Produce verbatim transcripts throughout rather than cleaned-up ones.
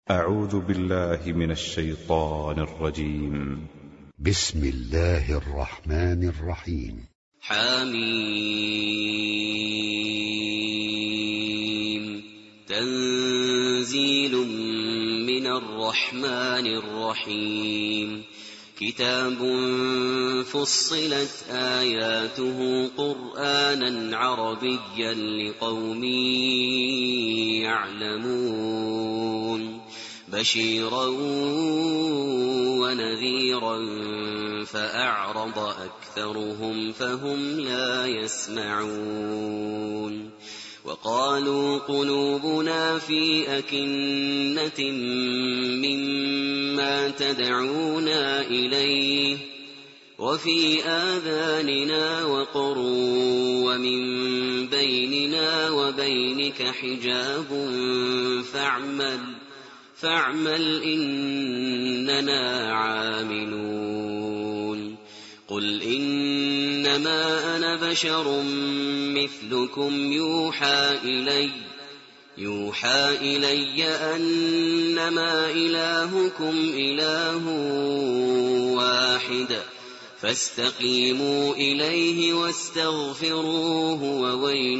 أعوذ بالله من الشيطان الرجيم. بسم الله الرحمن الرحيم. حميم. تنزيل من الرحمن الرحيم. كتاب فصلت آياته قرآنا عربيا لقوم يعلمون. بشيرا ونذيرا فأعرض أكثرهم فهم لا يسمعون. وقالوا قلوبنا في أكنة مما تدعونا إليه وفي آذاننا وقر ومن بيننا وبينك حجاب فاعمل فاعمل إننا عاملون. قل إنما أنا بشر مثلكم يوحى إلي يوحى إلي أنما إلهكم إله واحد فاستقيموا إليه واستغفروه وويل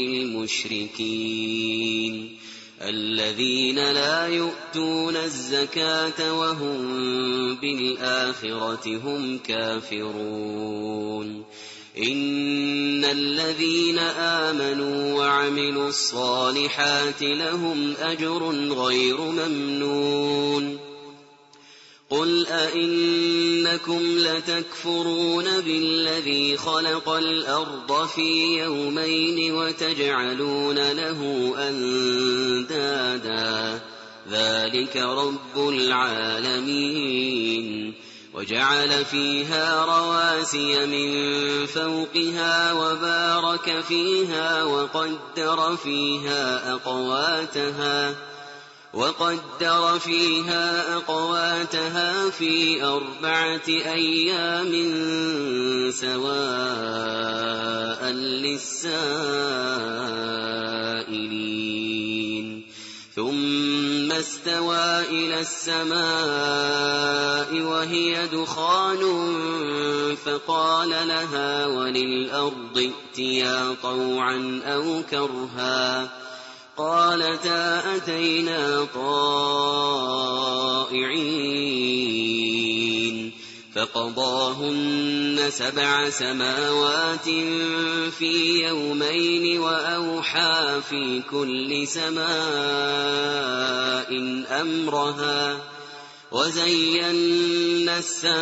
للمشركين الذين لا يؤتون الزكاة وهم بالآخرة هم كافرون. إن الذين آمنوا وعملوا الصالحات لهم أجر غير ممنون. قل أئنكم لتكفرون بالذي خلق الأرض في يومين وتجعلون له أندادا ذلك رب العالمين. وجعل فيها رواسي من فوقها وبارك فيها وقدر فيها أقواتها وقدر فيها أقواتها في أربعة أيام سواء للسائلين. ثم استوى إلى السماء وهي دخان فقال لها وللأرض ائتيا طوعا أو كرها قالتا أتينا طائعين. فقضاهن سبع سماوات في يومين وأوحى في كل سماء أمرها وزينا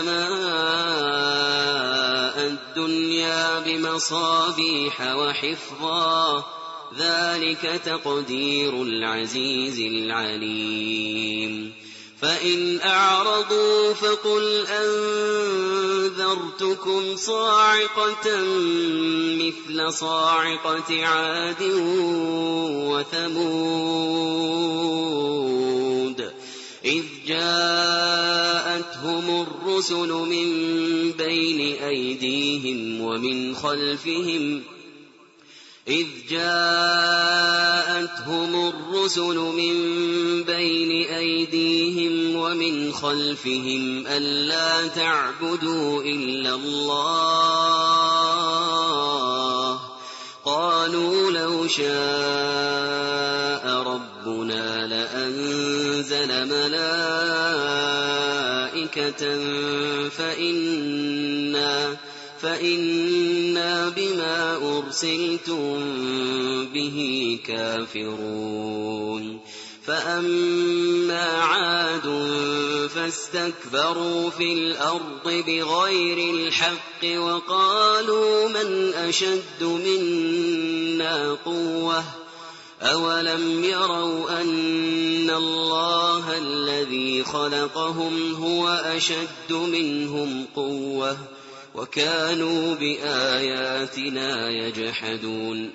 السماء الدنيا بمصابيح وحفظا ذلك تقدير العزيز العليم. فإن أعرضوا فقل أنذرتكم صاعقة مثل صاعقة عاد وثمود إذ جاءتهم الرسل من بين أيديهم ومن خلفهم إذ جاءتهم الرسل من بين أيديهم ومن خلفهم ألا تعبدوا إلا الله قالوا لو شاء ربنا لأنزل ملائكة فإنا فإنا بما أرسلتم به كافرون. فأما عاد فاستكبروا في الأرض بغير الحق وقالوا من أشد منا قوة أولم يروا أن الله الذي خلقهم هو أشد منهم قوة وكانوا بآياتنا يجحدون.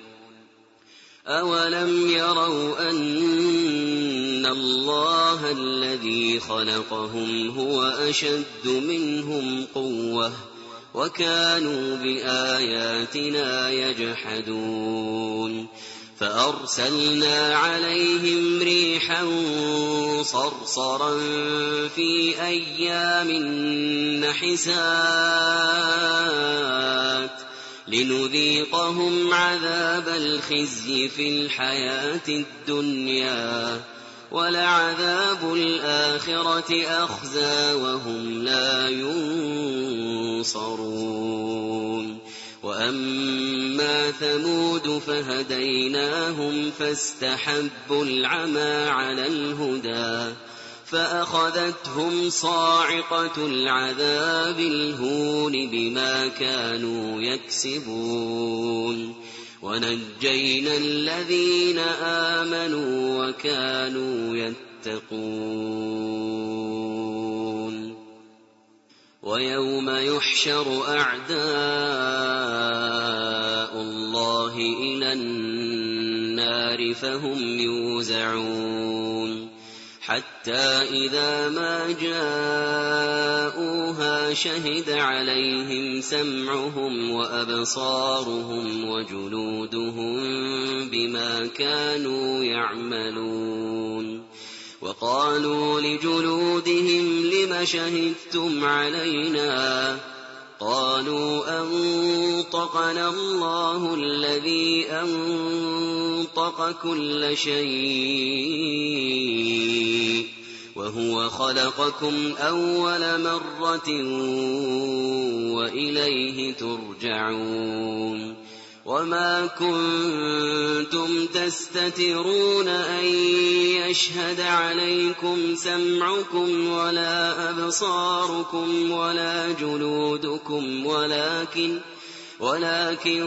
أولم يروا أن الله الذي خلقهم هو أشد منهم قوة وكانوا بآياتنا يجحدون. فأرسلنا عليهم ريحا صرصرا في أيام نحسات لنذيقهم عذاب الخزي في الحياة الدنيا ولعذاب الآخرة أخزى وهم لا ينصرون وأما ثمود فهديناهم فاستحبوا العمى على الهدى فأخذتهم صاعقة العذاب الهون بما كانوا يكسبون ونجينا الذين آمنوا وكانوا يتقون ويوم يحشر أعداء الله إلى النار فهم يوزعون حتى إذا ما جاءوها شهد عليهم سمعهم وأبصارهم وجلودهم بما كانوا يعملون وقالوا لجلودهم لم شهدتم علينا قالوا أنطقنا الله الذي أنطق كل شيء وهو خلقكم أول مرة وإليه ترجعون وما كنتم تستترون أن يشهد عليكم سمعكم ولا أبصاركم ولا جلودكم ولكن ولكن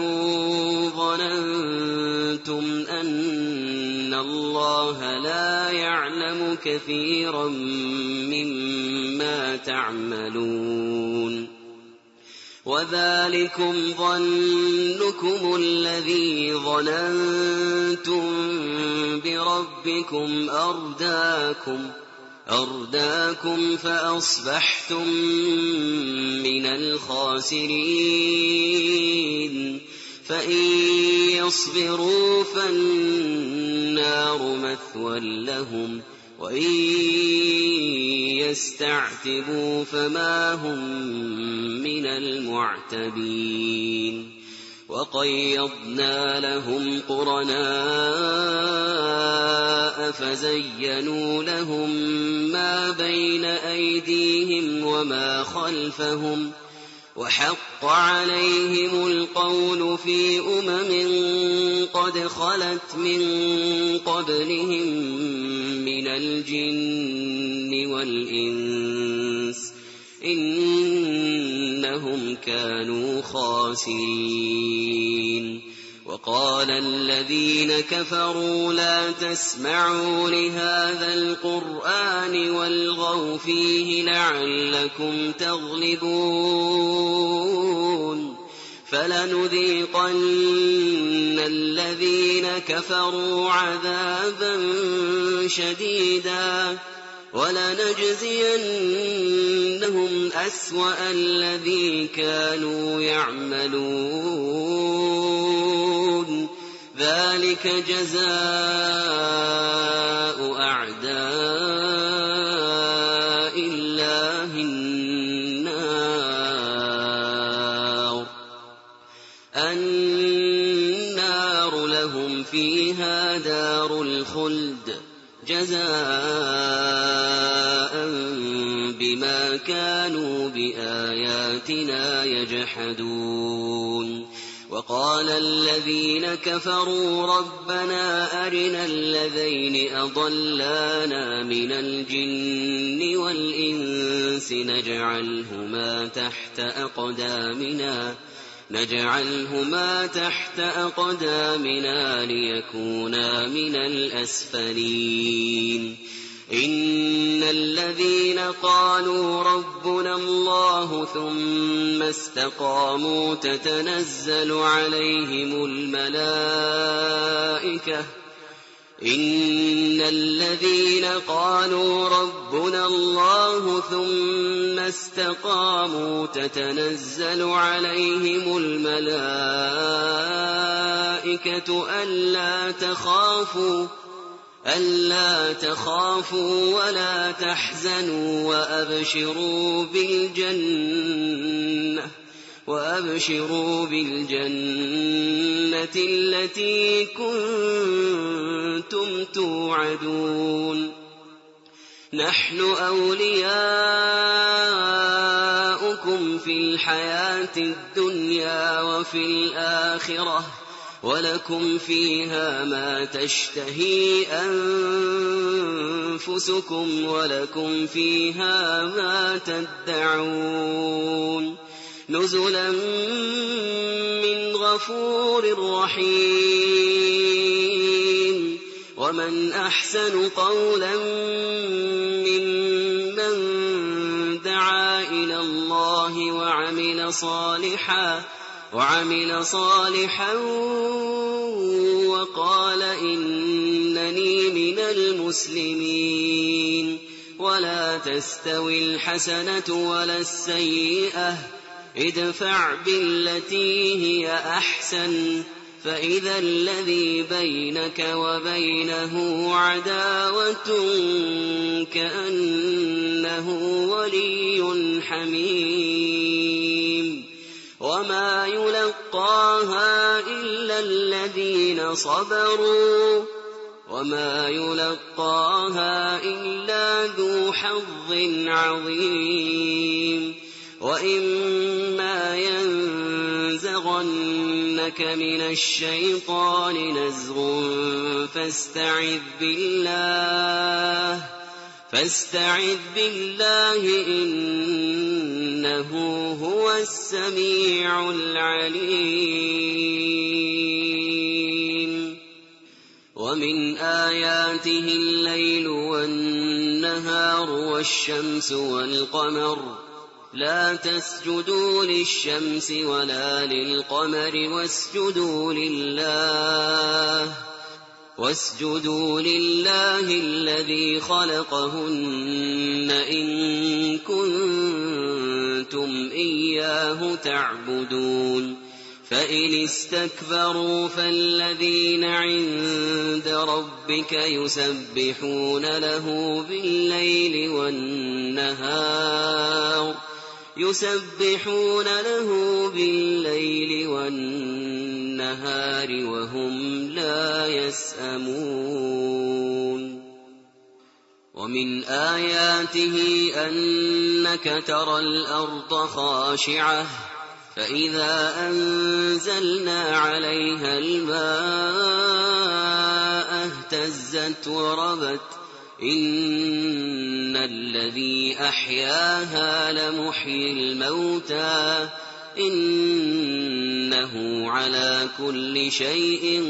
ظننتم أن الله لا يعلم كثيرا مما تعملون وذلكم ظنكم الذي ظننتم بربكم أرداكم أرداكم فأصبحتم من الخاسرين فإن يصبروا فالنار مثوى لهم وإن يستعتبوا فما هم من المعتبين وقيضنا لهم قرناء فزينوا لهم ما بين أيديهم وما خلفهم وحق عليهم القول في أمم قد خلت من قبلهم من الجن والإنس إنهم كانوا خاسرين وقال الذين كفروا لا تسمعوا لهذا القرآن والغوا فيه لعلكم تغلبون فلنذيقن الذين كفروا عذابا شديدا ولنجزينهم أسوأ الذي كانوا يعملون ذلك جزاء أعداء الله النار النار لهم فيها دار الخلد جزاء بما كانوا بآياتنا يجحدون وقال الذين كفروا ربنا أرنا الذين أضلانا من الجن والإنس نجعلهما تحت أقدامنا نجعلهما تحت أقدامنا ليكونا من الأسفلين إن الذين قالوا ربنا الله ثم استقاموا تتنزل عليهم الملائكة إن الذين قالوا ربنا الله ثم استقاموا تتنزل عليهم الملائكة ألا تخافوا ألا تخافوا ولا تحزنوا وأبشروا بالجنة وأبشروا بالجنة التي كنتم توعدون نحن أولياؤكم في الحياة الدنيا وفي الآخرة ولكم فيها ما تشتهي أنفسكم ولكم فيها ما تدعون نزلا من غفور رحيم ومن أحسن قولا ممن دعا إلى الله وعمل صالحا وعمل صالحا وقال إنني من المسلمين ولا تستوي الحسنة ولا السيئة ادفع بالتي هي أحسن فإذا الذي بينك وبينه عداوة كأنه ولي حميم وما يلقاها إلا الذين صبروا وما يلقاها إلا ذو حظ عظيم وإما ينزغنك من الشيطان نزغ فاستعذ بالله فاستعذ بالله إنه هو السميع العليم ومن آياته الليل والنهار والشمس والقمر لا تسجدوا للشمس ولا للقمر واسجدوا لله واسجدوا لله الذي خلقهن إن كنتم إياه تعبدون فإن استكبروا فالذين عند ربك يسبحون له بالليل والنهار يسبحون له بالليل والنهار وهم لا يسأمون ومن آياته أنك ترى الأرض خاشعة فإذا أنزلنا عليها الماء اهتزت وربت إن الذي أحياها لمحيي الموتى إنه على كل شيء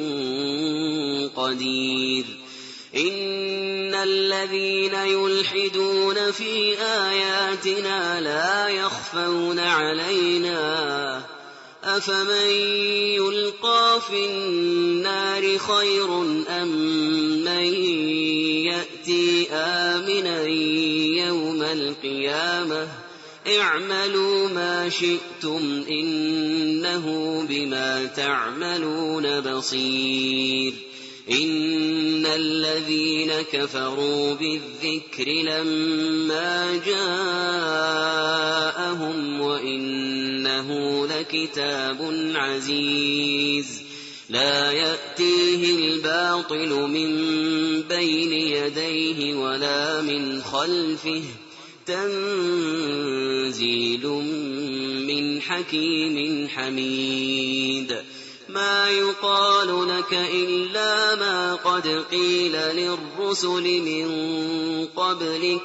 قدير إن الذين يلحدون في آياتنا لا يخفون علينا أفمن يلقى في النار خير أم من يأتي آمنا يوم القيامة اعملوا ما شئتم إنه بما تعملون بصير إن الذين كفروا بالذكر لما جاءهم وإنه لكتاب عزيز لا يأتيه الباطل من بين يديه ولا من خلفه تنزيل من حكيم حميد ما يقال لك إلا ما قد قيل للرسل من قبلك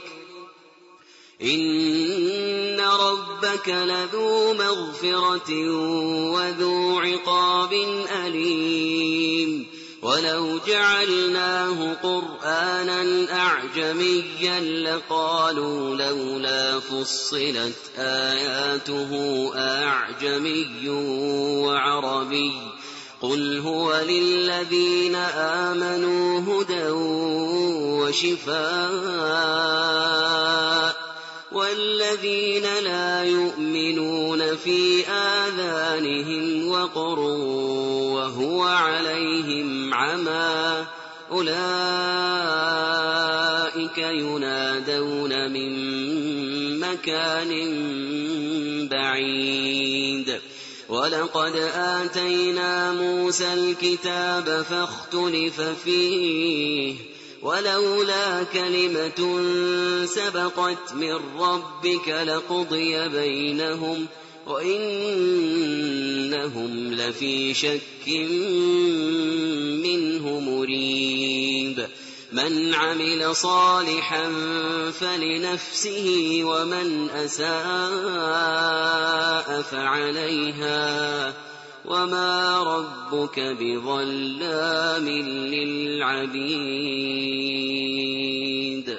إن ربك لذو مغفرة وذو عقاب أليم ولو جعلناه قرآنا أعجميا لقالوا لولا فصلت آياته أعجمي وعربي قل هو للذين آمنوا هدى وشفاء والذين لا يؤمنون في آذانهم وقر وهو عليهم عمى أولئك ينادون من مكان بعيد ولقد آتينا موسى الكتاب فاختلف فيه ولولا كلمة سبقت من ربك لقضي بينهم وإنهم لفي شك منه مريب من عمل صالحا فلنفسه ومن أساء فعليها وما ربك بظلام للعبيد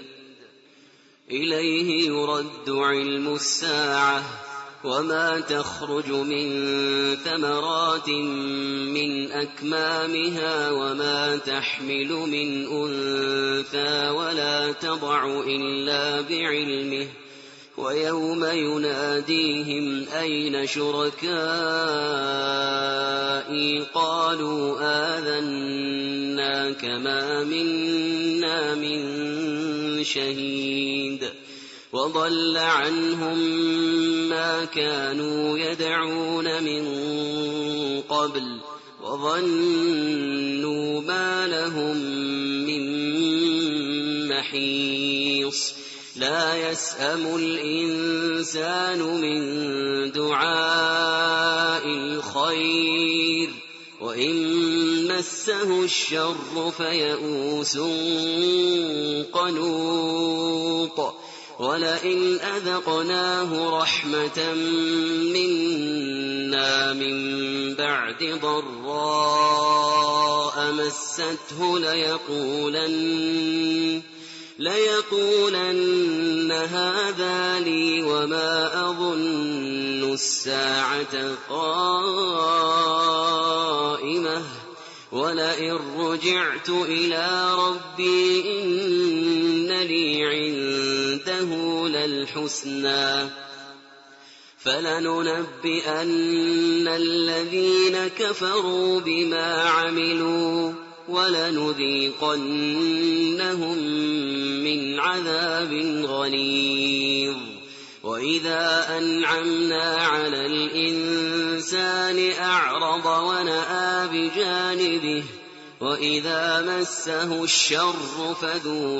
إليه يرد علم الساعة وما تخرج من ثمرات من أكمامها وما تحمل من أنثى ولا تضع إلا بعلمه ويوم يناديهم أين شركائي قالوا آذناك ما منا من شهيد وضل عنهم ما كانوا يدعون من قبل وظنوا ما لهم من محيص لا يسأم الإنسان من دعاء الخير وإن مسه الشر فيئوس قنوط ولئن أذقناه رحمة منا من بعد ضراء مسته ليقولن ليقولن هذا لي وما أظن الساعة قائمة ولئن رجعت إلى ربي إن لي عنده للحسنى فلننبئن الذين كفروا بما عملوا ولنذيقنهم من عذاب غليظ وإذا أنعمنا على الإنسان أعرض ونأى بجانبه وإذا مسه الشر فذو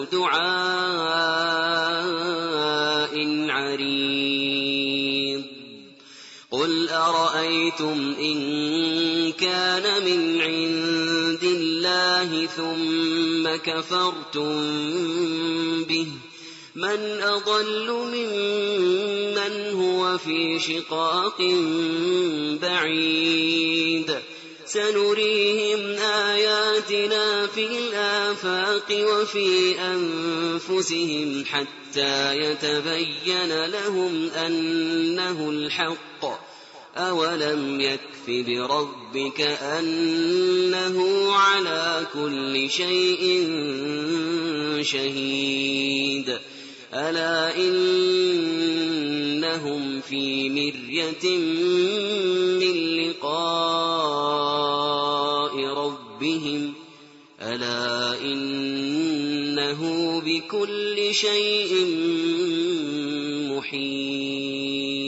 دعاء عريض قل أرأيتم إن كان من عند الله ثم كفرتم به من أضل ممن هو في شقاق بعيد سنريهم آياتنا في الآفاق وفي أنفسهم حتى يتبين لهم أنه الحق أولم يكف بربك أنه على كل شيء شهيد ألا إنهم في مرية من لقاء ربهم ألا إنه بكل شيء محيط